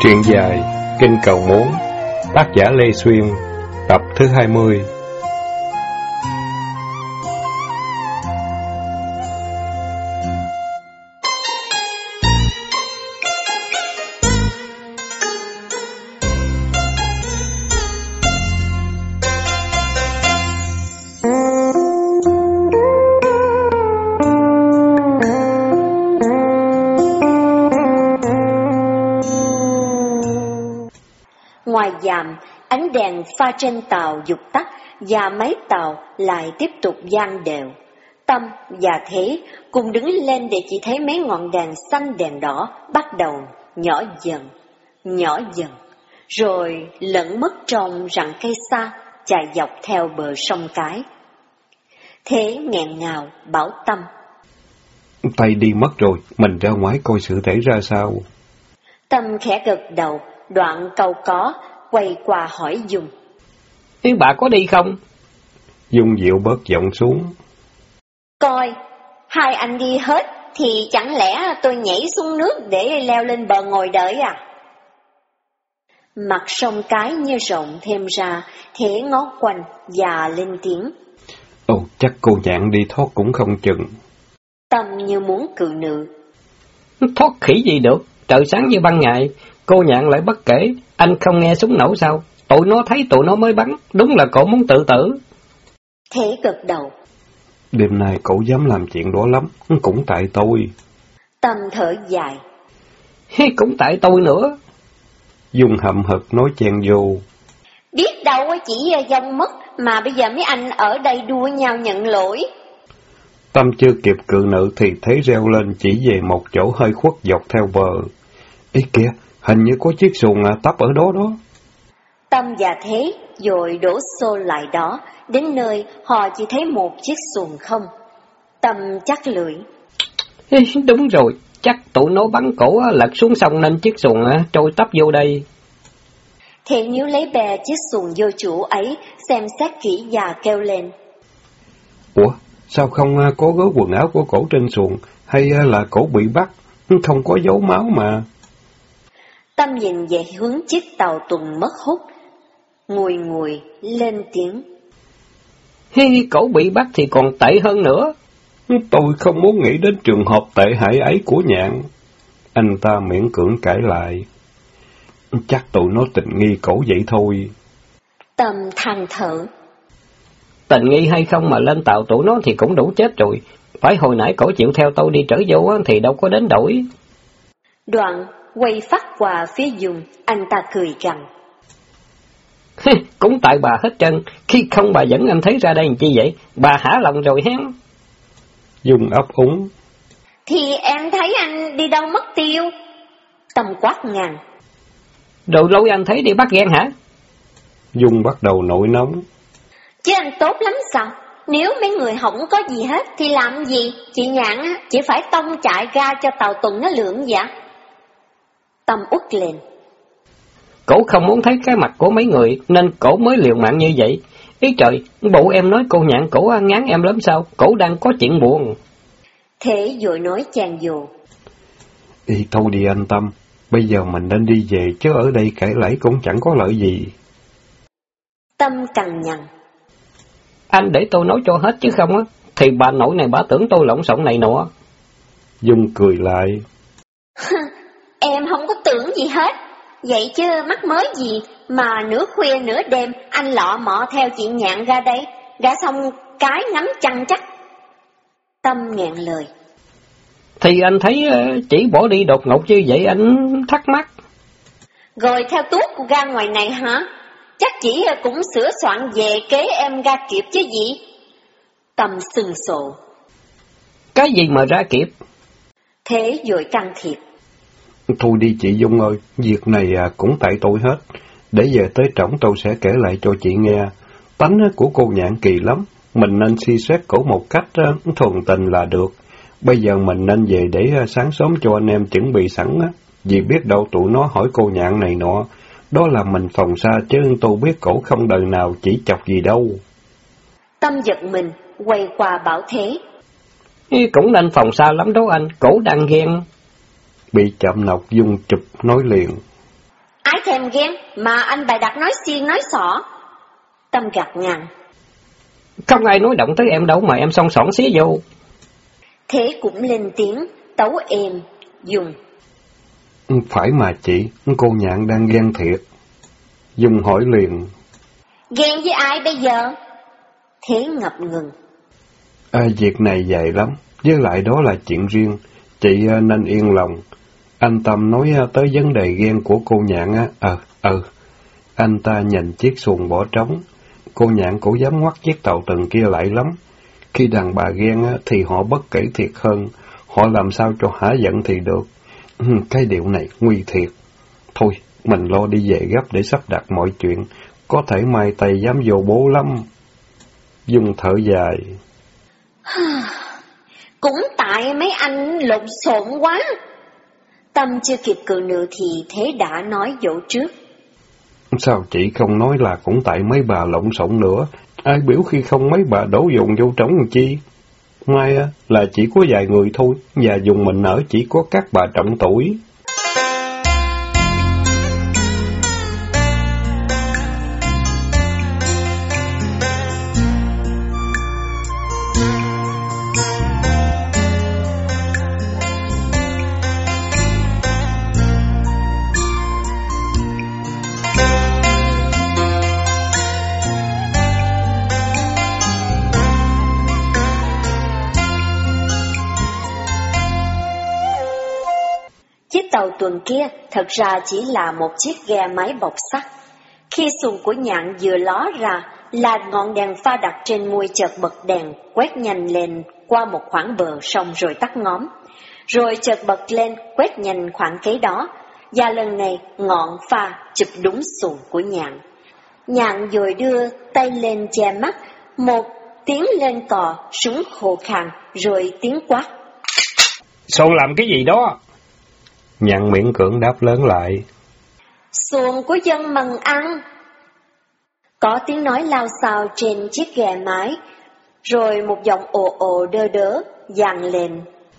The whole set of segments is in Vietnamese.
Truyện dài Kinh Cầu Muốn, tác giả Lê Xuyên, tập thứ 20. Ngoài dạm, ánh đèn pha trên tàu vụt tắt và máy tàu lại tiếp tục giăng đều. Tâm và Thế cùng đứng lên để chỉ thấy mấy ngọn đèn xanh đèn đỏ bắt đầu nhỏ dần, rồi lẫn mất trong rặng cây xa chạy dọc theo bờ sông Cái. Thế nghẹn ngào bảo Tâm: Tay đi mất rồi, mình ra ngoài coi sự thể ra sao. Tâm khẽ gật đầu, đoạn câu có, quay qua hỏi Dung: bà có đi không? Dung dịu bớt giọng xuống: Coi, hai anh đi hết, thì chẳng lẽ tôi nhảy xuống nước để leo lên bờ ngồi đợi à? Mặt sông Cái như rộng thêm ra, Thế ngó quanh và lên tiếng: Ồ, chắc cô Nhạn đi thoát cũng không chừng. Tâm như muốn cự nữ: Thoát khỉ gì được, trời sáng như ban ngày, cô Nhạn lại bất kể, anh không nghe súng nổ sao? Tụi nó thấy tụi nó mới bắn, đúng là cậu muốn tự tử. Thế gật đầu: Đêm nay cậu dám làm chuyện đó lắm, cũng tại tôi. Tâm thở dài: Cũng tại tôi nữa. Dung hậm hực nói chen vô: Biết đâu chỉ dông mất, mà bây giờ mấy anh ở đây đua nhau nhận lỗi. Tâm chưa kịp cự nữ thì thấy reo lên chỉ về một chỗ hơi khuất dọc theo bờ. Ý kìa, hình như có chiếc xuồng tấp ở đó đó. Tâm và Thế rồi đổ xô lại đó, đến nơi họ chỉ thấy một chiếc xuồng không. Tâm chắc lưỡi: Đúng rồi, chắc tụi nó bắn cổ lật xuống sông nên chiếc xuồng trôi tấp vô đây. Thế níu lấy bè chiếc xuồng vô chủ ấy, xem xét kỹ và kêu lên: Ủa, sao không có gớ quần áo của cổ trên xuồng, hay là cổ bị bắt, không có dấu máu mà. Tâm nhìn về hướng chiếc tàu tuần mất hút, ngùi lên tiếng: Cổ bị bắt thì còn tệ hơn nữa. Tôi không muốn nghĩ đến trường hợp tệ hại ấy của Nhạn. Anh ta miễn cưỡng cãi lại: Chắc tụi nó tình nghi cổ vậy thôi. Tâm than thở: Tình nghi hay không mà lên tàu tụi nó thì cũng đủ chết rồi. Phải hồi nãy cổ chịu theo tôi đi trở vô thì đâu có đến đổi. Đoạn quay phát qua phía Dung, anh ta cười gằn: Cũng tại bà hết trơn, khi không bà dẫn anh thấy ra đây làm chi vậy? Bà hả lòng rồi hén. Dung ấp úng: Thì em thấy anh đi đâu mất tiêu. Tâm quát ngang: Đồ lối anh thấy đi bắt ghen hả? Dung bắt đầu nổi nóng: Chứ anh tốt lắm sao? Nếu mấy người không có gì hết thì làm gì? Chị Nhạn chỉ phải tông chạy ra cho tàu tuần nó lượn vậy. Tâm uất lên: Cổ không muốn thấy cái mặt của mấy người nên cổ mới liều mạng như vậy. Ý trời, bộ em nói cô Nhạn cổ ngán em lắm sao? Cổ đang có chuyện buồn. Thế vội nói chàng vô: Đi thôi đi anh Tâm, bây giờ mình nên đi về chứ ở đây cãi lẫy cũng chẳng có lợi gì. Tâm cằn nhằn: Anh để tôi nói cho hết chứ không thì bà nội này bà tưởng tôi lộn xộn này nọ. Dung cười lại: Em không có tưởng gì hết. Vậy chứ mắc mới gì mà nửa khuya nửa đêm anh lọ mọ theo chị Nhạn ra đây, ra xong cái ngắm chăn chắc. Tâm nghẹn lời: Thì anh thấy chỉ bỏ đi đột ngột như vậy anh thắc mắc. Rồi theo tuốt ra ngoài này hả? Chắc chỉ cũng sửa soạn về kế em ra kịp chứ gì? Tâm sừng sộ: Cái gì mà ra kịp? Thế vội can thiệp: Thôi đi chị Dung ơi, việc này cũng tại tôi hết. Để về tới trỏng tôi sẽ kể lại cho chị nghe. Tánh của cô Nhạn kỳ lắm, mình nên suy xét cổ một cách thuần tình là được. Bây giờ mình nên về để sáng sớm cho anh em chuẩn bị sẵn á. Vì biết đâu tụi nó hỏi cô Nhạn này nọ. Đó là mình phòng xa chứ tôi biết cổ không đời nào chỉ chọc gì đâu. Tâm giật mình, quay qua bảo Thế: Cũng nên phòng xa lắm đó anh, cổ đang ghen. Bị chậm nọc Dung chụp nói liền: thèm ghen, mà anh bày đặt nói xiên nói xỏ. Tâm gạt ngang. Không ai nói động tới em đâu mà em xon xỏn xía vô. Thế cũng lên tiếng, tấu êm, Dung. Phải mà chị, cô Nhạn đang ghen thiệt. Dung hỏi liền. Ghen với ai bây giờ? Thế ngập ngừng. Việc này dài lắm, với lại đó là chuyện riêng, chị nên yên lòng. Anh Tâm nói tới vấn đề ghen của cô Nhạn á, anh ta nhìn chiếc xuồng bỏ trống. Cô Nhạn cổ dám ngoắt chiếc tàu từng kia lại lắm. Khi đàn bà ghen thì họ bất kể thiệt hơn, họ làm sao cho hả giận thì được. Cái điệu này nguy thiệt. Thôi, mình lo đi về gấp để sắp đặt mọi chuyện, có thể mai tay dám vô bố lắm. Dung thở dài. Cũng tại mấy anh lộn xộn quá. Tâm chưa kịp cự nữ thì Thế đã nói dỗ trước. Sao chị không nói là cũng tại mấy bà lộn xộn nữa? Ai biểu khi không mấy bà đổ dồn vô trống làm chi? Mai là chỉ có vài người thôi, và dùng mình ở chỉ có các bà trọng tuổi. Tàu tuần kia thật ra chỉ là một chiếc ghe máy bọc sắt. Khi xuồng của Nhạn vừa ló ra là ngọn đèn pha đặt trên mui chợt bật đèn, quét nhanh lên qua một khoảng bờ sông rồi tắt ngóm. Rồi chợt bật lên quét nhanh khoảng kế đó, và lần này ngọn pha chụp đúng xuồng của Nhạn. Nhạn rồi đưa tay lên che mắt, một tiếng lên cò, súng khô khàn, rồi tiếng quát. Sao làm cái gì đó? Nhạn miễn cưỡng đáp lớn lại. Xuồng của dân mần ăn. Có tiếng nói lao xao trên chiếc ghe mái, rồi một giọng ồ ồ đơ đớ vang lên.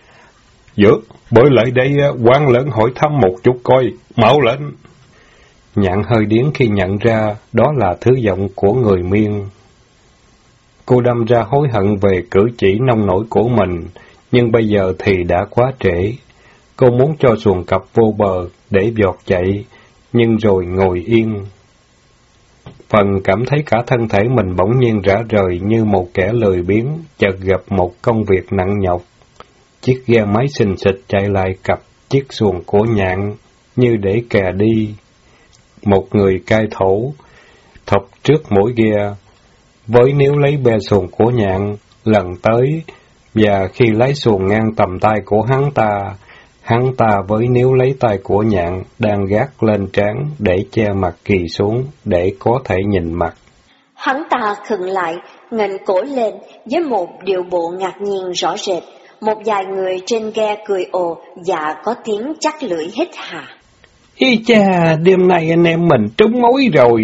Bởi lại đây quan lớn hỏi thăm một chút coi, mau lên. Nhạn hơi điếng khi nhận ra đó là thứ giọng của người Miên. Cô đâm ra hối hận về cử chỉ nông nổi của mình, nhưng bây giờ thì đã quá trễ. Cô muốn cho xuồng cập vô bờ để vọt chạy, nhưng rồi ngồi yên. Phần cảm thấy cả thân thể mình bỗng nhiên rã rời như một kẻ lười biếng, chợt gặp một công việc nặng nhọc. Chiếc ghe máy xình xịch chạy lại cặp chiếc xuồng của Nhạn như để kè đi. Một người cai thổ thọc trước mỗi ghe, với níu lấy be xuồng của Nhạn lần tới, và khi lấy xuồng ngang tầm tay của hắn ta với níu lấy tay của Nhạn đang gác lên trán để che mặt kỳ xuống, để có thể nhìn mặt. Hắn ta khựng lại, nghênh cổ lên với một điệu bộ ngạc nhiên rõ rệt. Một vài người trên ghe cười ồ và có tiếng chắc lưỡi hít hà. Ý cha, đêm nay anh em mình trúng mối rồi.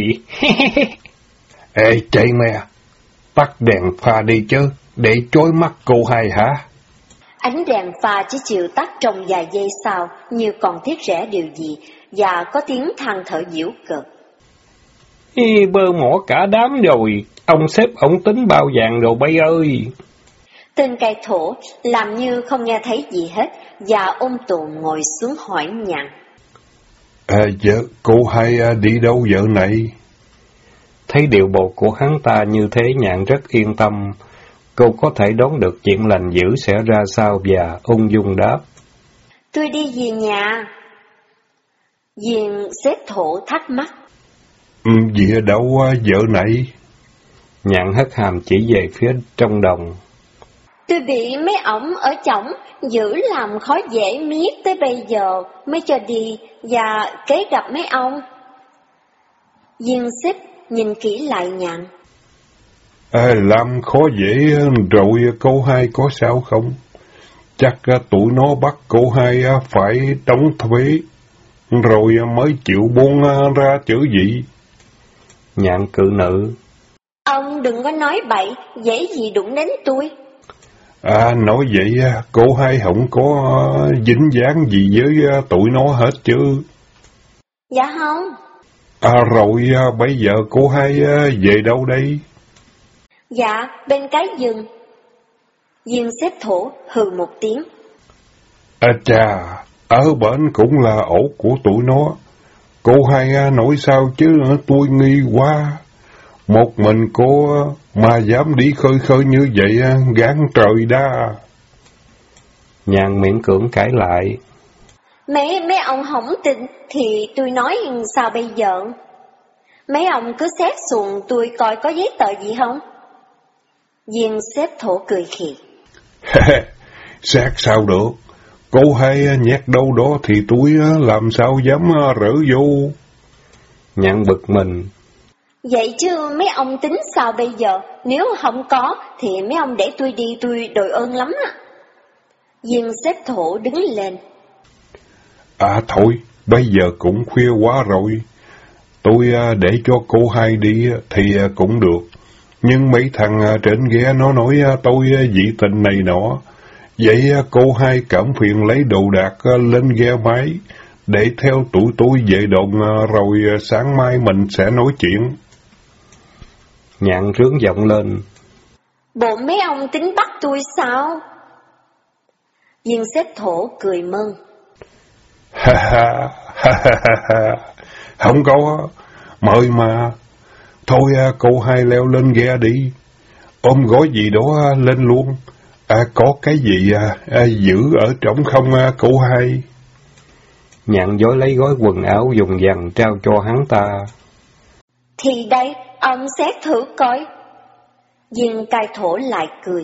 Ê chạy mẹ, tắt đèn pha đi chứ, để chói mắt cô hai hả? Ánh đèn pha chỉ chịu tắt trong vài giây sau, như còn tiếc rẻ điều gì, và có tiếng than thở giễu cợt. Bơ mỏ cả đám rồi, ông sếp ông tính bao vàng rồi bay ơi. Tên cai thổ làm như không nghe thấy gì hết, và ôm tồn ngồi xuống hỏi Nhạn. Vợ, cô hai đi đâu vợ này? Thấy điệu bộ của hắn ta như thế, Nhạn rất yên tâm. Cô có thể đoán được chuyện lành dữ sẽ ra sao và ung dung đáp. Tôi đi về nhà. Viên xếp thổ thắc mắc. Về đâu vợ này? Nhạn hất hàm chỉ về phía trong đồng. Tôi bị mấy ổng ở chổng giữ làm khó dễ miết tới bây giờ mới cho đi và kế gặp mấy ông. Viên xếp nhìn kỹ lại Nhạn. Làm khó dễ rồi cô hai có sao không? Chắc tụi nó bắt cô hai phải đóng thuế, rồi mới chịu buông ra chữ gì. Nhạn cự nữ. Ông đừng có nói bậy, dễ gì đụng đến tôi. Nói vậy cô hai không có dính dáng gì với tụi nó hết chứ? Dạ không. Rồi bây giờ cô hai về đâu đây? Dạ, bên cái giường. Viên xếp thổ hừ một tiếng. Chà, ở bển cũng là ổ của tụi nó. Cô hai nói sao chứ tôi nghi quá. Một mình cô mà dám đi khơi khơi như vậy, gán trời đa. Nhàn miễn cưỡng cãi lại. Mấy ông không tin thì tôi nói sao bây giờ? Mấy ông cứ xét xuồng tôi coi có giấy tờ gì không? Viên xếp thổ cười khì. Xét sao được? Cô hai nhét đâu đó thì tôi làm sao dám rỡ vô. Nhàn bực mình. Vậy chứ mấy ông tính sao bây giờ? Nếu không có thì mấy ông để tôi đi, tôi đội ơn lắm á. Viên xếp thổ đứng lên. Thôi, bây giờ cũng khuya quá rồi. Tôi để cho cô hai đi thì cũng được. Nhưng mấy thằng trên ghe nó nói tôi dị tình này nọ. Vậy cô hai cảm phiền lấy đồ đạc lên ghe máy, để theo tụi tôi về đồn rồi sáng mai mình sẽ nói chuyện. Nhạn rướng giọng lên. Bộ mấy ông tính bắt tôi sao? Viên xếp thổ cười mơn. Không có, mời mà. Thôi cô hai leo lên ghe đi, ôm gói gì đó lên luôn. Có cái gì giữ ở trống không cô hai? Nhạn vội lấy gói quần áo dùng dằn trao cho hắn ta. Thì đây, ông xét thử coi. Viên cai thổ lại cười.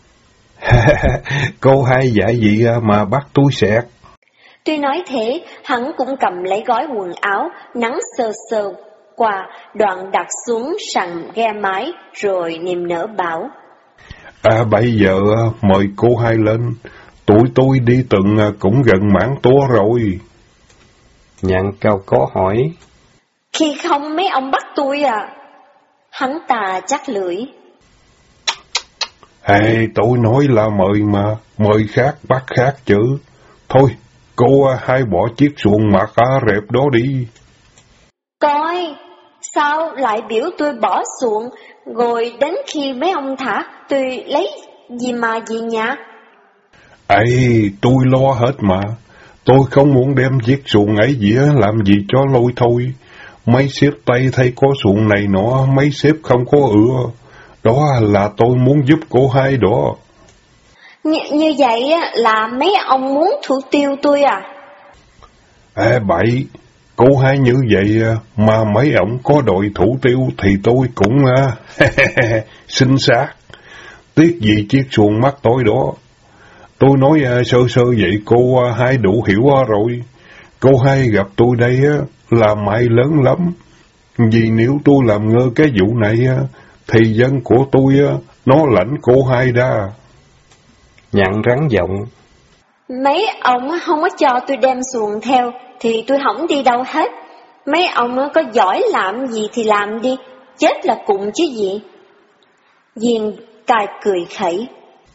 Cô hai dạy gì mà bắt tôi xẹt? Tuy nói thế, hắn cũng cầm lấy gói quần áo, nắng sơ sơ qua, đoạn đặt xuống sàn ghe mái, rồi niềm nở bảo. Bây giờ mời cô hai lên, tụi tôi đi từng cũng gần mãn tour rồi. Nhạn cao có hỏi. Khi không mấy ông bắt tôi à? Hắn ta chắc lưỡi. Tôi nói là mời mà, mời khác bắt khác chứ. Thôi, cô hai bỏ chiếc xuồng mà cá rẹp đó đi. Coi, sao lại biểu tôi bỏ xuồng, rồi đến khi mấy ông thả, tôi lấy gì mà gì nhỉ? Tôi lo hết mà. Tôi không muốn đem chiếc xuồng ấy gì làm gì cho lôi thôi. Mấy sếp Tây thấy có xuồng này nọ, mấy sếp không có ưa. Đó là tôi muốn giúp cô hai đó. Như vậy là mấy ông muốn thủ tiêu tôi à? Bậy, cô hai như vậy mà mấy ông có đội thủ tiêu thì tôi cũng xinh xác. Tiếc gì chiếc xuồng mắt tôi đó. Tôi nói sơ sơ vậy cô hai đủ hiểu rồi. Cô hai gặp tôi đây là may lớn lắm. Vì nếu tôi làm ngơ cái vụ này thì dân của tôi nó lãnh cô hai ra. Nhạn rắn giọng. Mấy ông không có cho tôi đem xuồng theo thì tôi không đi đâu hết. Mấy ông có giỏi làm gì thì làm đi, chết là cùng chứ gì. Viên cai cười khẩy.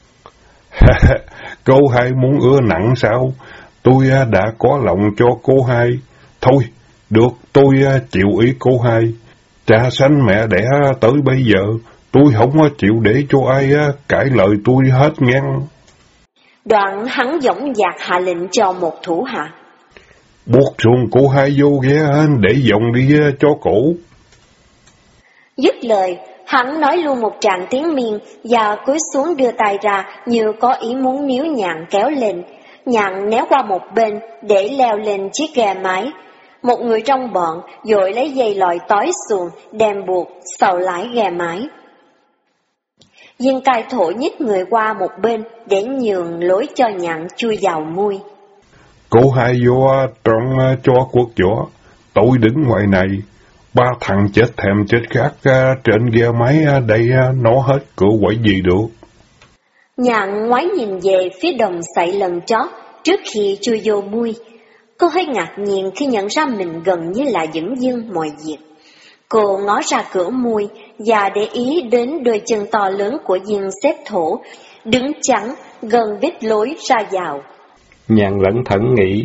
Cô hai muốn ưa nặng sao? Tôi đã có lòng cho cô hai. Thôi, được, tôi chịu ý cô hai. Cha sanh mẹ đẻ tới bây giờ, tôi không chịu để cho ai cãi lời tôi hết ngang. Đoạn hắn dõng dạc hạ lệnh cho một thủ hạ. Buộc xuồng cô hai vô ghé để dòng đi cho cổ. Dứt lời, hắn nói luôn một tràng tiếng Miên và cúi xuống đưa tay ra như có ý muốn níu Nhạn kéo lên. Nhạn né qua một bên để leo lên chiếc ghe mái. Một người trong bọn vội lấy dây lòi tói xuồng đem buộc sau lái ghe mái. Viên cai thổ nhích người qua một bên để nhường lối cho Nhạn chui vào mui. Cô hai vô trong cho cuộc võ, tôi đứng ngoài này. Ba thằng chết thèm chết khát trên ghe máy đây nó hết cửa quậy gì được. Nhạn ngoái nhìn về phía đồng sậy lần chót trước khi chui vô mui. Cô hơi ngạc nhiên khi nhận ra mình gần như là dửng dưng mọi việc. Cô ngó ra cửa mui và để ý đến đôi chân to lớn của viên xếp thổ, đứng chắn gần vết lối ra vào. Nhạn lẩn thẩn nghĩ,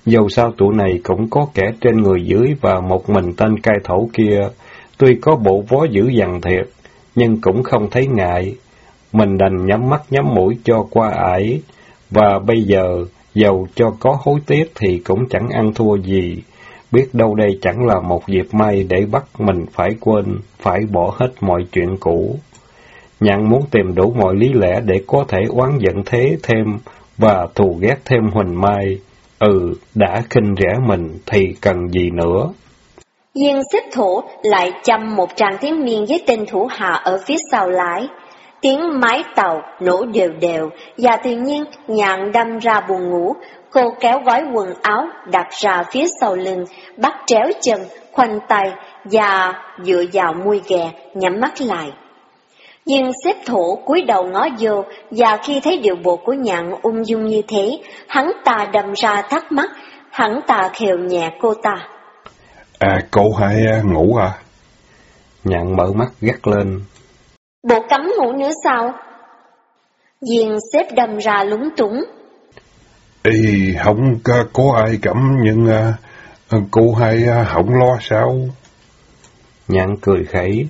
Dầu sao tụi này cũng có kẻ trên người dưới và một mình tên cai thổ kia, tuy có bộ vó dữ dằn thiệt, nhưng cũng không thấy ngại. Mình đành nhắm mắt nhắm mũi cho qua ải, và bây giờ, dầu cho có hối tiếc thì cũng chẳng ăn thua gì. Biết đâu đây chẳng là một dịp may để bắt mình phải quên, phải bỏ hết mọi chuyện cũ. Nhạn muốn tìm đủ mọi lý lẽ để có thể oán giận thế thêm và thù ghét thêm Huỳnh Mai. Đã khinh rẻ mình thì cần gì nữa. Viên xếp thủ lại chăm một tràng tiếng miên với tên thủ hạ ở phía sau lái. Tiếng máy tàu nổ đều đều và tự nhiên Nhạn đâm ra buồn ngủ. Cô kéo gói quần áo đặt ra phía sau lưng, bắt tréo chân, khoanh tay và dựa vào mui ghè, nhắm mắt lại. Nhưng xếp thủ cúi đầu ngó vô, và khi thấy điệu bộ của Nhạn ung dung như thế, hắn ta đâm ra thắc mắc, hắn ta khều nhẹ cô ta. Cô hai ngủ à? Nhạn mở mắt gắt lên. Bộ cấm ngủ nữa sao? Viên xếp đâm ra lúng túng. Không có ai cấm, nhưng cô hai không lo sao? Nhạn cười khẩy.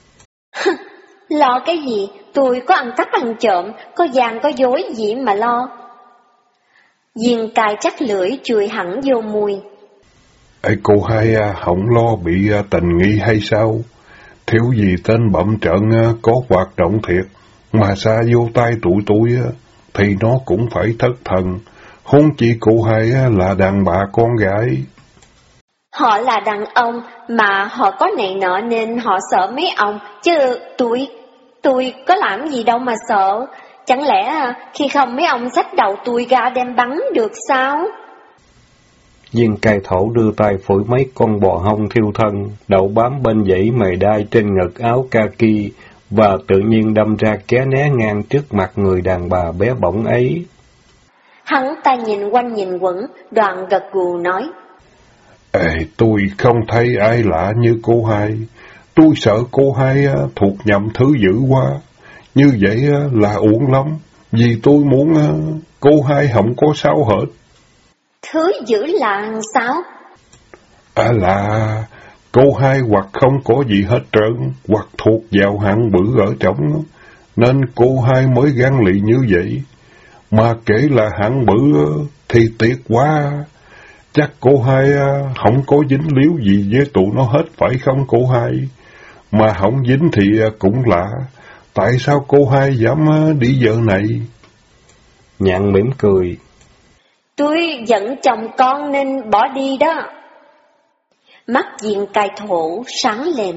Lo cái gì? Tôi có ăn cắp ăn trộm, có gian có dối gì mà lo. Viên cài chắc lưỡi chùi hẳn vô mùi. Cô hai không lo bị tình nghi hay sao? Thiếu gì tên bậm trợn có hoạt động thiệt, mà xa vô tay tụi tôi thì nó cũng phải thất thần. Huống chi cô hai là đàn bà con gái. Họ là đàn ông mà họ có này nọ nên họ sợ mấy ông, chứ tôi có làm gì đâu mà sợ. Chẳng lẽ khi không mấy ông xách đầu tôi ra đem bắn được sao? Viên cai thổ đưa tay phủi mấy con bò hông thiêu thân, đậu bám bên dãy mề đai trên ngực áo kaki, và tự nhiên đâm ra ké né ngang trước mặt người đàn bà bé bỏng ấy. Hắn ta nhìn quanh nhìn quẩn, đoạn gật gù nói. Tôi không thấy ai lạ như cô hai. Tôi sợ cô hai thuộc nhầm thứ dữ quá. Như vậy là uổng lắm, vì tôi muốn cô hai không có sao hết. Thứ dữ là sao? Là cô hai hoặc không có gì hết trơn, hoặc thuộc vào hạng bự ở trong, nên cô hai mới gan lì như vậy. Mà kể là hạng bự thì tiếc quá. Chắc cô hai không có dính líu gì với tụi nó hết, phải không cô hai? Mà không dính thì cũng lạ. Tại sao cô hai dám đi giờ này? Nhạn mỉm cười. Tôi giận chồng con nên bỏ đi đó. Mắt Viên cai thổ sáng lên.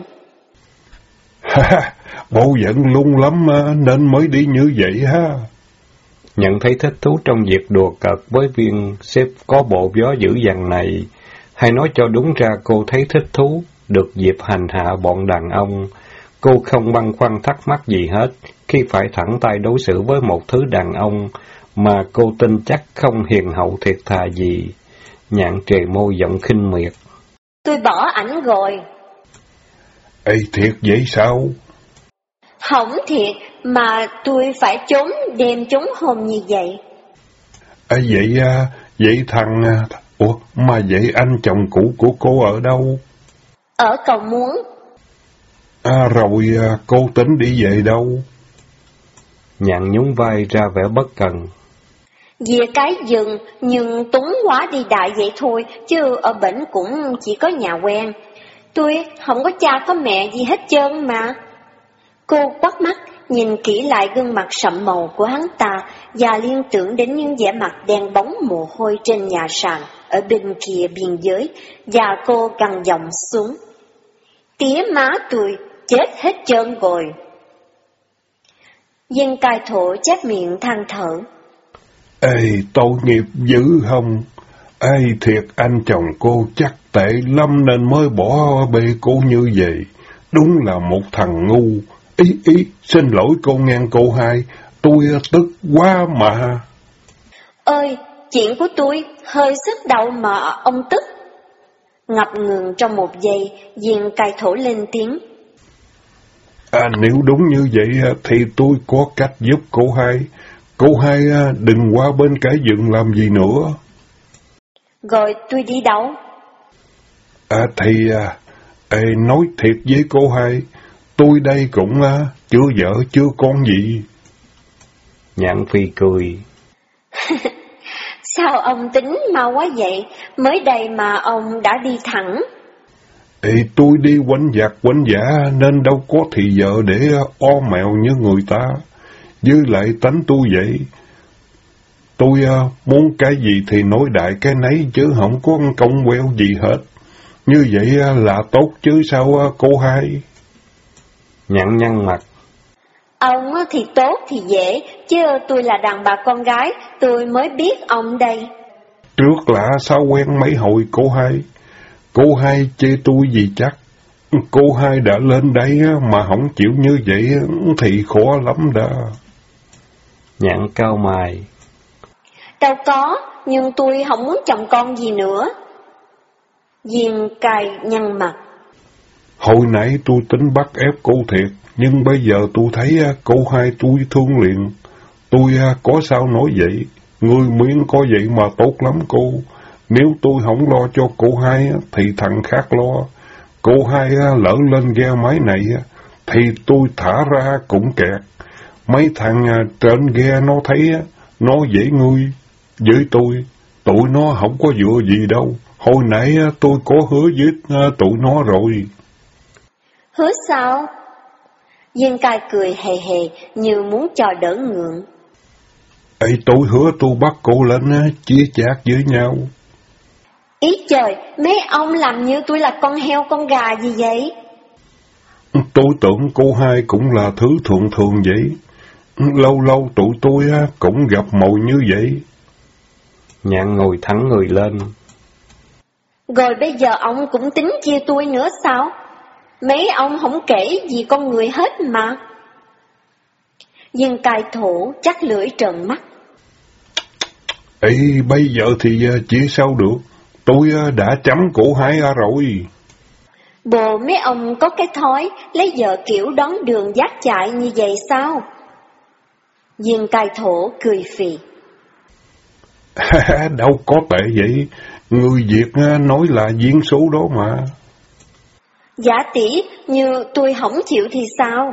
Bộ giận lung lắm nên mới đi như vậy ha. Nhận thấy thích thú trong việc đùa cợt với viên sếp có bộ gió dữ dằn này, hay nói cho đúng ra cô thấy thích thú, được dịp hành hạ bọn đàn ông. Cô không băn khoăn thắc mắc gì hết, khi phải thẳng tay đối xử với một thứ đàn ông, mà cô tin chắc không hiền hậu thiệt thà gì. Nhạn trề môi giọng khinh miệt. Tôi bỏ ảnh rồi. Thiệt vậy sao? Không thiệt, mà tôi phải trốn đêm trốn hôm như vậy. Vậy thằng... mà vậy anh chồng cũ của cô ở đâu? Ở Cầu Muốn. Rồi cô tính đi về đâu? Nhạn nhún vai ra vẻ bất cần. Về cái rừng, nhưng túng quá đi đại vậy thôi, chứ ở bển cũng chỉ có nhà quen. Tôi không có cha có mẹ gì hết trơn mà. Cô quắt mắt, nhìn kỹ lại gương mặt sậm màu của hắn ta, và liên tưởng đến những vẻ mặt đen bóng mồ hôi trên nhà sàn, ở bên kia biên giới, và cô gằn giọng xuống. Tía má tôi, chết hết trơn rồi. Viên cai thổ chép miệng than thở. Tội nghiệp dữ không? Thiệt anh chồng cô chắc tệ lắm nên mới bỏ bê cô như vậy. Đúng là một thằng ngu. Xin lỗi cô ngang cô hai, tôi tức quá mà. Ơi, chuyện của tôi hơi sức đầu mà ông tức. Ngập ngừng trong một giây, Viên cai thổ lên tiếng. Nếu đúng như vậy thì tôi có cách giúp cô hai. Cô hai đừng qua bên cái rừng làm gì nữa. Rồi tôi đi đâu? Nói thiệt với cô hai, tôi đây cũng chưa vợ chưa con gì. Nhạn Phi cười. Sao ông tính mau quá vậy? Mới đây mà ông đã đi thẳng. Tôi đi quánh vặt quánh vã nên đâu có thì giờ để o mèo như người ta. Với lại tánh tôi vậy. Tôi muốn cái gì thì nói đại cái nấy chứ không có công queo gì hết. Như vậy là tốt chứ sao cô hai? Nhạn nhăn mặt. Ông thì tốt thì dễ, chứ tôi là đàn bà con gái, tôi mới biết ông đây. Trước lạ sao quen mấy hồi cô hai? Cô hai chê tôi gì chắc? Cô hai đã lên đây mà không chịu như vậy thì khó lắm đó. Nhạn cau mày. Đâu có, nhưng tôi không muốn chồng con gì nữa. Diên cài nhăn mặt. Hồi nãy tôi tính bắt ép cô thiệt, nhưng bây giờ tôi thấy cô hai tôi thương liền. Tôi có sao nói vậy, người miếng có vậy mà tốt lắm cô. Nếu tôi không lo cho cô hai thì thằng khác lo. Cô hai lỡ lên ghe máy này thì tôi thả ra cũng kẹt. Mấy thằng trên ghe nó thấy nó dễ nuôi với tôi, tụi nó không có dựa gì đâu. Hồi nãy tôi có hứa với tụi nó rồi. Hứa sao? Diên cai cười hề hề như muốn cho đỡ ngượng. Tôi hứa tôi bắt cô lên chia chác với nhau. Ý trời, mấy ông làm như tôi là con heo con gà gì vậy? Tôi tưởng cô hai cũng là thứ thường thường vậy. Lâu lâu tụi tôi cũng gặp mồi như vậy. Nhạn ngồi thẳng người lên. Rồi bây giờ ông cũng tính chia tôi nữa sao? Mấy ông không kể gì con người hết mà. Diên cai thủ chắc lưỡi trợn mắt. Bây giờ thì chia sao được? Tôi đã chấm cổ hai rồi. Bộ mấy ông có cái thói lấy vợ kiểu đón đường dắt chạy như vậy sao? Diên cai thổ cười phì. Đâu có tệ vậy. Người Việt nói là duyên số đó mà. Giả tỷ như tôi không chịu thì sao?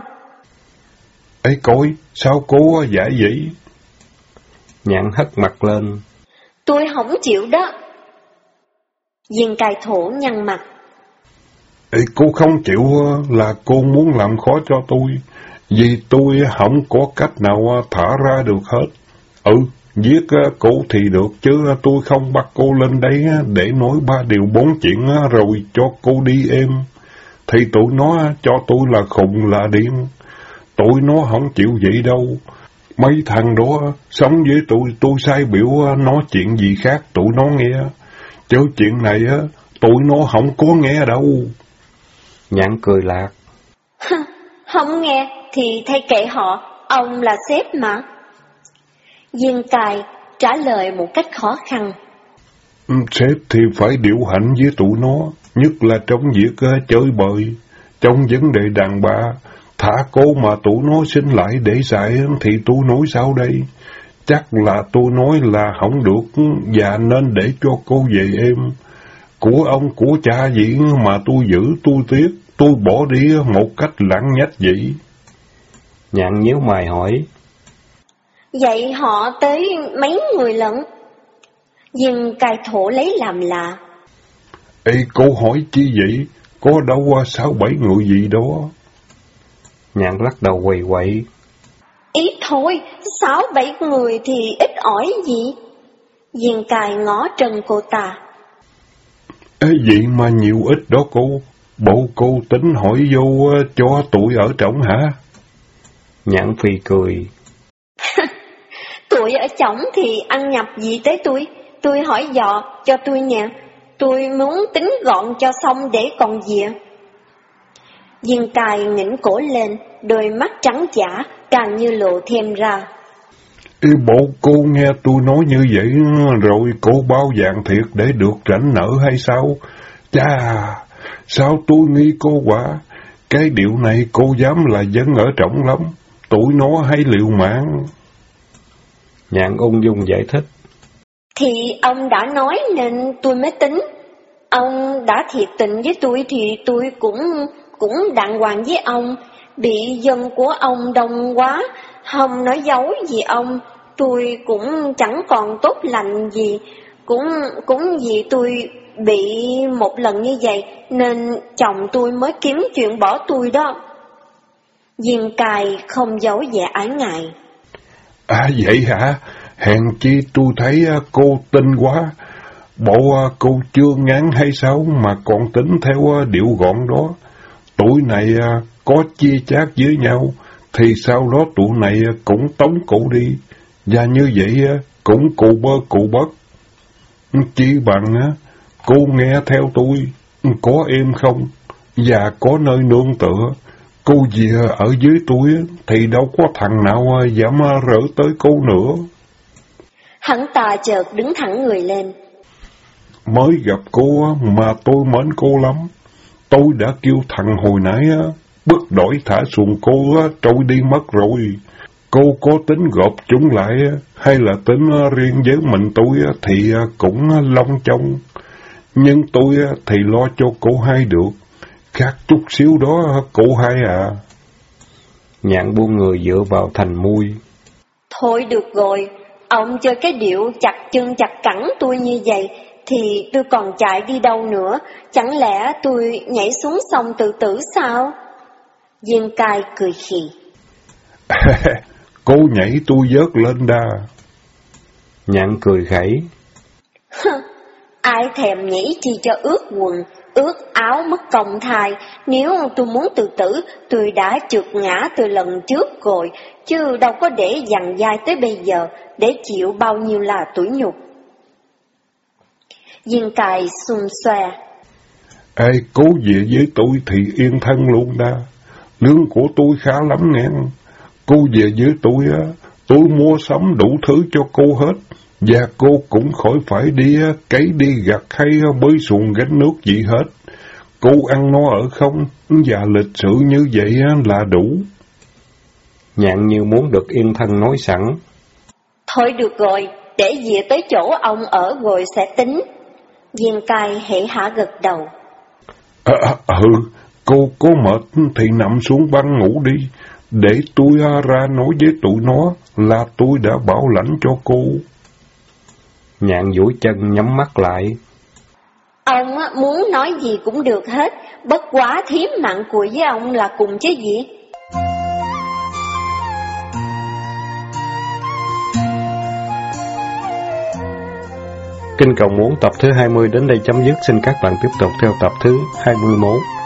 Coi, sao cô dạy vậy? Nhạn hất mặt lên. Tôi không chịu đó. Diên cai thổ nhăn mặt. Cô không chịu là cô muốn làm khó cho tôi. Vì tôi không có cách nào thả ra được hết. Giết cô thì được, chứ tôi không bắt cô lên đấy để nói 3 điều 4 chuyện rồi cho cô đi êm. Thì tụi nó cho tôi là khùng là điên. Tụi nó không chịu vậy đâu. Mấy thằng đó sống với tôi sai biểu nói chuyện gì khác tụi nó nghe. Chứ chuyện này tụi nó không có nghe đâu. Nhạn cười lạc. Không nghe thì thay kệ họ, ông là sếp mà. Diên cai trả lời một cách khó khăn. Sếp thì phải điều hành với tụi nó, nhất là trong việc chơi bời. Trong vấn đề đàn bà, thả cô mà tụi nó xin lại để dạy thì tôi nói sao đây? Chắc là tôi nói là không được và nên để cho cô về êm. Của ông của cha gì mà tôi giữ tôi tiếc, tôi bỏ đi một cách lặng nhách vậy. Nhạn nhíu mày hỏi. Vậy họ tới mấy người lận? Diên cai thổ lấy làm lạ. Cô hỏi chi vậy? Có đâu 6-7 người gì đó. Nhạn lắc đầu quầy quậy. Ít thôi, 6-7 người thì ít ỏi gì? Diên cai ngó trần cô ta. Vậy mà nhiều ít đó cô. Bộ cô tính hỏi vô cho tụi ở trỏng hả? Nhạn phì cười. Tụi ở trỏng thì ăn nhập gì tới tôi? Tôi hỏi dò cho tôi nè. Tôi muốn tính gọn cho xong để còn dịa. Diên cai ngẩng cổ lên, đôi mắt trắng giả càng như lộ thêm ra. Bộ cô nghe tôi nói như vậy rồi cô bao vàng thiệt để được rảnh nợ hay sao? Chà, sao tôi nghi cô quá. Cái điệu này cô dám là dân ở trỏng lắm. Tụi nó hay liều mạng. Nhạn ung dung giải thích. Thì ông đã nói nên tôi mới tính. Ông đã thiệt tình với tôi thì tôi cũng đàng hoàng với ông. Bị dân của ông đông quá, không nói dấu gì ông, tôi cũng chẳng còn tốt lành gì. Cũng vì tôi bị một lần như vậy nên chồng tôi mới kiếm chuyện bỏ tôi đó. Viên Cai không giấu vẻ ái ngại. À vậy hả? Hèn chi tôi thấy cô tinh quá. Bộ cô chưa ngán hay sao mà còn tính theo điệu gọn đó. Tuổi này có chia chác với nhau, thì sau đó tụi này cũng tống cụ đi. Và như vậy cũng cụ bơ cụ bất. Chỉ bằng cô nghe theo tôi, có êm không, và có nơi nương tựa. Cô về ở dưới tôi thì đâu có thằng nào dám rỡ tới cô nữa. Hắn ta chợt đứng thẳng người lên. Mới gặp cô mà tôi mến cô lắm. Tôi đã kêu thằng hồi nãy bất đổi thả xuồng cô trôi đi mất rồi. Cô có tính gộp chúng lại hay là tính riêng với mình tôi thì cũng long trong. Nhưng tôi thì lo cho cô hai được. Khác chút xíu đó cô hai à. Nhạn buông người dựa vào thành mui. Thôi được rồi, ông chơi cái điệu chặt chân chặt cẳng tôi như vậy thì tôi còn chạy đi đâu nữa, chẳng lẽ tôi nhảy xuống sông tự tử sao? Viên Cai cười khì. Cô nhảy tôi vớt lên đa. Nhạn cười khẩy. Ai thèm nhảy chi cho ướt quần, ướt áo mất công thai. Nếu tôi muốn tự tử, tôi đã trượt ngã từ lần trước rồi, chứ đâu có để dằn dai tới bây giờ, để chịu bao nhiêu là tủi nhục. Viên Cai xung xoe. Ê, cố về với tôi thì yên thân luôn đa. Lương của tôi khá lắm nghe. Cô về với tôi mua sắm đủ thứ cho cô hết. Và cô cũng khỏi phải đi cấy đi gặt hay bơi xuồng gánh nước gì hết. Cô ăn no ở không, và lịch sự như vậy là đủ. Nhạn như muốn được yên thân nói sẵn. Thôi được rồi, để về tới chỗ ông ở rồi sẽ tính. Viên Cai hễ hả gật đầu. Cô có mệt thì nằm xuống băng ngủ đi. Để tôi ra nói với tụi nó là tôi đã bảo lãnh cho cô. Nhạn duỗi chân nhắm mắt lại. Ông muốn nói gì cũng được hết, bất quá thím mặn cùi với ông là cùng chứ gì. Kinh Cầu Muốn tập thứ 20 đến đây chấm dứt. Xin các bạn tiếp tục theo tập thứ 21.